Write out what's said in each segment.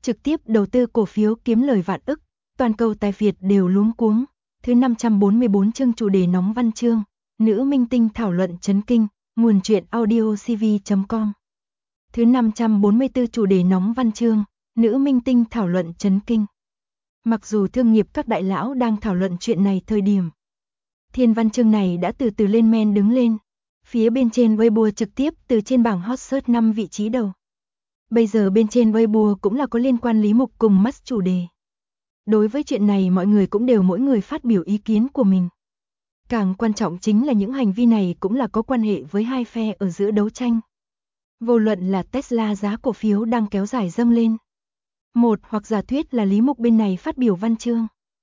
trực tiếp đầu tư cổ phiếu kiếm lời vạn ức, toàn cầu tài Việt đều luống cuống. Thứ 544 chương chủ đề nóng văn chương, nữ minh tinh thảo luận chấn kinh, nguồn truyện audiocv.com. Thứ 544 chủ đề nóng văn chương, nữ minh tinh thảo luận chấn kinh. Mặc dù thương nghiệp các đại lão đang thảo luận chuyện này thời điểm, thiên văn chương này đã từ từ lên men đứng lên. Phía bên trên Weibo trực tiếp từ trên bảng hot search 5 vị trí đầu. Bây giờ bên trên Weibo cũng là có liên quan Lý Mục cùng Musk chủ đề. Đối với chuyện này mọi người cũng đều mỗi người phát biểu ý kiến của mình. Càng quan trọng chính là những hành vi này cũng là có quan hệ với hai phe ở giữa đấu tranh. Vô luận là Tesla giá cổ phiếu đang kéo dài dâng lên. Một hoặc giả thuyết là Lý Mục bên này phát biểu văn chương.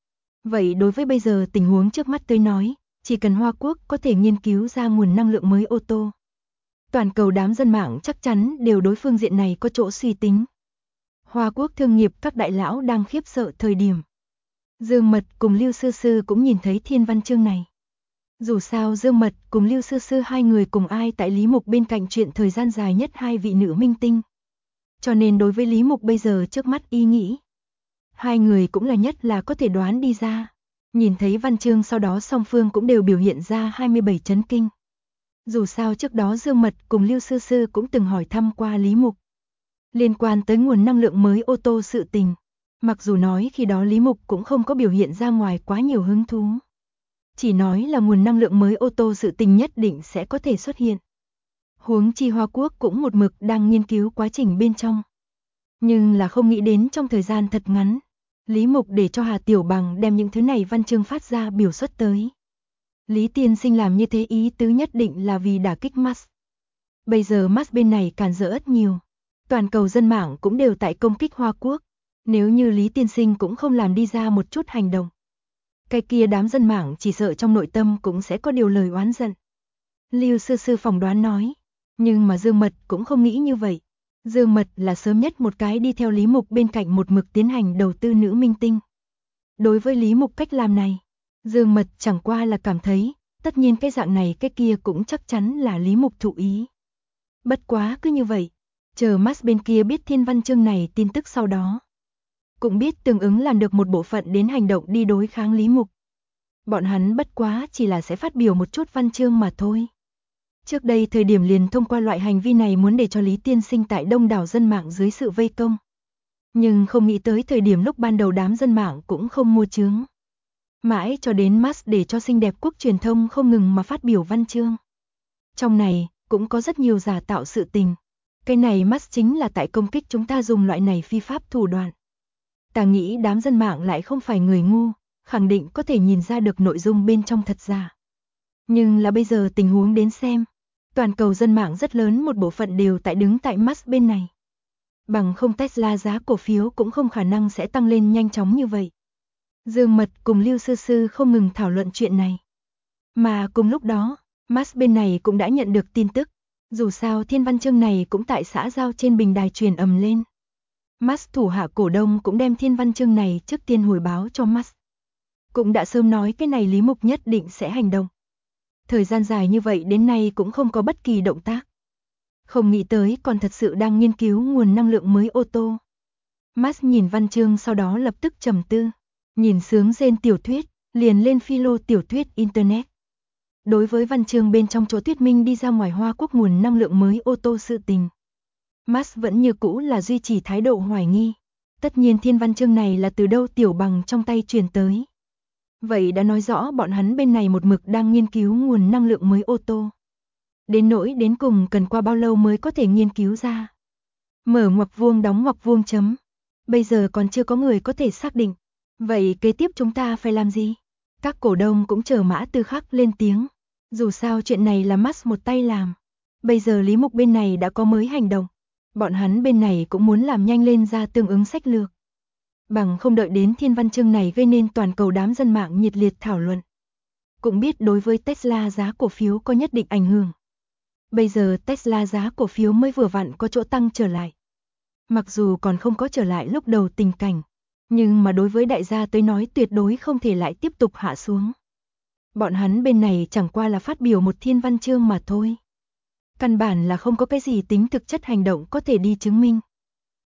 Vậy đối với bây giờ tình huống trước mắt tôi nói, chỉ cần Hoa Quốc có thể nghiên cứu ra nguồn năng lượng mới ô tô. Toàn cầu đám dân mạng chắc chắn đều đối phương diện này có chỗ suy tính. Hoa Quốc thương nghiệp các đại lão đang khiếp sợ thời điểm. Dương Mật cùng Lưu Sư Sư cũng nhìn thấy thiên văn chương này. Dù sao Dương Mật cùng Lưu Sư Sư hai người cùng ai tại Lý Mục bên cạnh chuyện thời gian dài nhất hai vị nữ minh tinh. Cho nên đối với Lý Mục bây giờ trước mắt ý nghĩ. Hai người cũng là nhất là có thể đoán đi ra. Nhìn thấy văn chương sau đó song phương cũng đều biểu hiện ra 27 chấn kinh. Dù sao trước đó Dương Mật cùng Lưu Sư Sư cũng từng hỏi thăm qua Lý Mục. Liên quan tới nguồn năng lượng mới ô tô sự tình. Mặc dù nói khi đó Lý Mục cũng không có biểu hiện ra ngoài quá nhiều hứng thú. Chỉ nói là nguồn năng lượng mới ô tô sự tình nhất định sẽ có thể xuất hiện. Huống chi Hoa Quốc cũng một mực đang nghiên cứu quá trình bên trong. Nhưng là không nghĩ đến trong thời gian thật ngắn. Lý Mục để cho Hà Tiểu Bằng đem những thứ này văn chương phát ra biểu xuất tới. Lý Tiên Sinh làm như thế ý tứ nhất định là vì đả kích Musk. Bây giờ Musk bên này cản rỡ rất nhiều. Toàn cầu dân mạng cũng đều tại công kích Hoa Quốc. Nếu như Lý Tiên Sinh cũng không làm đi ra một chút hành động. Cái kia đám dân mạng chỉ sợ trong nội tâm cũng sẽ có điều lời oán giận. Lưu Sư Sư phỏng đoán nói. Nhưng mà Dương Mật cũng không nghĩ như vậy. Dương Mật là sớm nhất một cái đi theo Lý Mục bên cạnh một mực tiến hành đầu tư nữ minh tinh. Đối với Lý Mục cách làm này, Dương Mật chẳng qua là cảm thấy, tất nhiên cái dạng này cái kia cũng chắc chắn là Lý Mục thụ ý. Bất quá cứ như vậy, chờ Musk bên kia biết thiên văn chương này tin tức sau đó. Cũng biết tương ứng làm được một bộ phận đến hành động đi đối kháng Lý Mục. Bọn hắn bất quá chỉ là sẽ phát biểu một chút văn chương mà thôi. Trước đây thời điểm liền thông qua loại hành vi này muốn để cho Lý Tiên Sinh tại đông đảo dân mạng dưới sự vây công. Nhưng không nghĩ tới thời điểm lúc ban đầu đám dân mạng cũng không mua chướng. Mãi cho đến Musk để cho xinh đẹp quốc truyền thông không ngừng mà phát biểu văn chương. Trong này cũng có rất nhiều giả tạo sự tình. Cái này Musk chính là tại công kích chúng ta dùng loại này phi pháp thủ đoạn. Ta nghĩ đám dân mạng lại không phải người ngu, khẳng định có thể nhìn ra được nội dung bên trong thật giả. Nhưng là bây giờ tình huống đến xem. Toàn cầu dân mạng rất lớn một bộ phận đều tại đứng tại Musk bên này. Bằng không Tesla giá cổ phiếu cũng không khả năng sẽ tăng lên nhanh chóng như vậy. Dương Mật cùng Lưu Sư Sư không ngừng thảo luận chuyện này. Mà cùng lúc đó, Musk bên này cũng đã nhận được tin tức. Dù sao thiên văn chương này cũng tại xã giao trên bình đài truyền ầm lên. Musk thủ hạ cổ đông cũng đem thiên văn chương này trước tiên hồi báo cho Musk. Cũng đã sớm nói cái này Lý Mục nhất định sẽ hành động. Thời gian dài như vậy đến nay cũng không có bất kỳ động tác. Không nghĩ tới còn thật sự đang nghiên cứu nguồn năng lượng mới ô tô. Musk nhìn văn chương sau đó lập tức trầm tư. Nhìn sướng rên tiểu thuyết, liền lên philo tiểu thuyết Internet. Đối với văn chương bên trong chỗ thuyết minh đi ra ngoài Hoa Quốc nguồn năng lượng mới ô tô sự tình. Musk vẫn như cũ là duy trì thái độ hoài nghi. Tất nhiên thiên văn chương này là từ đâu Tiểu Bằng trong tay truyền tới. Vậy đã nói rõ bọn hắn bên này một mực đang nghiên cứu nguồn năng lượng mới ô tô. Đến nỗi đến cùng cần qua bao lâu mới có thể nghiên cứu ra. Mở ngoặc vuông đóng ngoặc vuông chấm. Bây giờ còn chưa có người có thể xác định. Vậy kế tiếp chúng ta phải làm gì? Các cổ đông cũng chờ Mã Tư Khắc lên tiếng. Dù sao chuyện này là Musk một tay làm. Bây giờ Lý Mục bên này đã có mới hành động. Bọn hắn bên này cũng muốn làm nhanh lên ra tương ứng sách lược. Bằng không đợi đến thiên văn chương này gây nên toàn cầu đám dân mạng nhiệt liệt thảo luận. Cũng biết đối với Tesla giá cổ phiếu có nhất định ảnh hưởng. Bây giờ Tesla giá cổ phiếu mới vừa vặn có chỗ tăng trở lại. Mặc dù còn không có trở lại lúc đầu tình cảnh, nhưng mà đối với đại gia tới nói tuyệt đối không thể lại tiếp tục hạ xuống. Bọn hắn bên này chẳng qua là phát biểu một thiên văn chương mà thôi. Căn bản là không có cái gì tính thực chất hành động có thể đi chứng minh.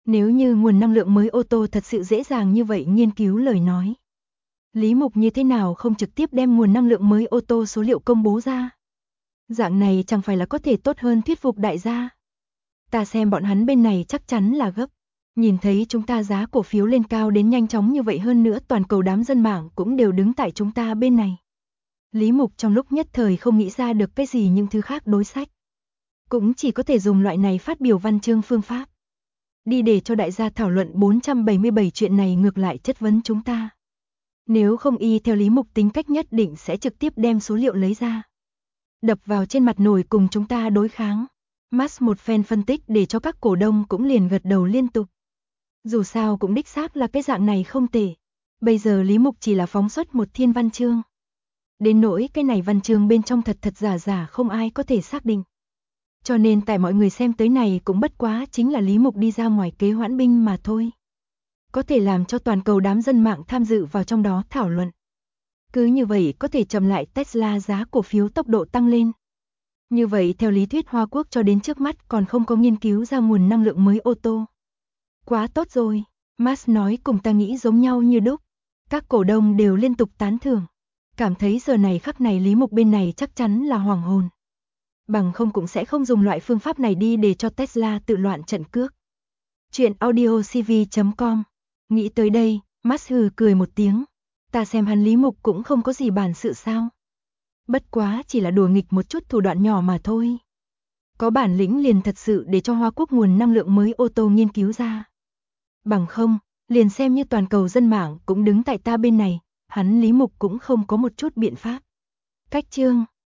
Nếu như nguồn năng lượng mới ô tô thật sự dễ dàng như vậy nghiên cứu lời nói, Lý Mục như thế nào không trực tiếp đem nguồn năng lượng mới ô tô số liệu công bố ra? Dạng này chẳng phải là có thể tốt hơn thuyết phục đại gia. Ta xem bọn hắn bên này chắc chắn là gấp. Nhìn thấy chúng ta giá cổ phiếu lên cao đến nhanh chóng như vậy, hơn nữa toàn cầu đám dân mạng cũng đều đứng tại chúng ta bên này. Lý Mục trong lúc nhất thời không nghĩ ra được cái gì những thứ khác đối sách. Cũng chỉ có thể dùng loại này phát biểu văn chương phương pháp. Đi để cho đại gia thảo luận 477 chuyện này, ngược lại chất vấn chúng ta. Nếu không y theo Lý Mục tính cách nhất định sẽ trực tiếp đem số liệu lấy ra, đập vào trên mặt nổi cùng chúng ta đối kháng. Max một phen phân tích để cho các cổ đông cũng liền gật đầu liên tục. Dù sao cũng đích xác là cái dạng này không tệ. Bây giờ Lý Mục chỉ là phóng xuất một thiên văn chương. Đến nỗi cái này văn chương bên trong thật thật giả giả không ai có thể xác định. Cho nên tại mọi người xem tới này cũng bất quá chính là Lý Mục đi ra ngoài kế hoãn binh mà thôi. Có thể làm cho toàn cầu đám dân mạng tham dự vào trong đó thảo luận. Cứ như vậy có thể chậm lại Tesla giá cổ phiếu tốc độ tăng lên. Như vậy theo lý thuyết Hoa Quốc cho đến trước mắt còn không có nghiên cứu ra nguồn năng lượng mới ô tô. Quá tốt rồi, Musk nói cùng ta nghĩ giống nhau như đúc. Các cổ đông đều liên tục tán thưởng. Cảm thấy giờ này khắc này Lý Mục bên này chắc chắn là hoàng hồn. Bằng không cũng sẽ không dùng loại phương pháp này đi để cho Tesla tự loạn trận cước. Chuyện audiocv.com. Nghĩ tới đây, Musk hừ cười một tiếng. Ta xem hắn Lý Mục cũng không có gì bản sự sao. Bất quá chỉ là đùa nghịch một chút thủ đoạn nhỏ mà thôi. Có bản lĩnh liền thật sự để cho Hoa Quốc nguồn năng lượng mới ô tô nghiên cứu ra. Bằng không, liền xem như toàn cầu dân mạng cũng đứng tại ta bên này, hắn Lý Mục cũng không có một chút biện pháp. Cách chương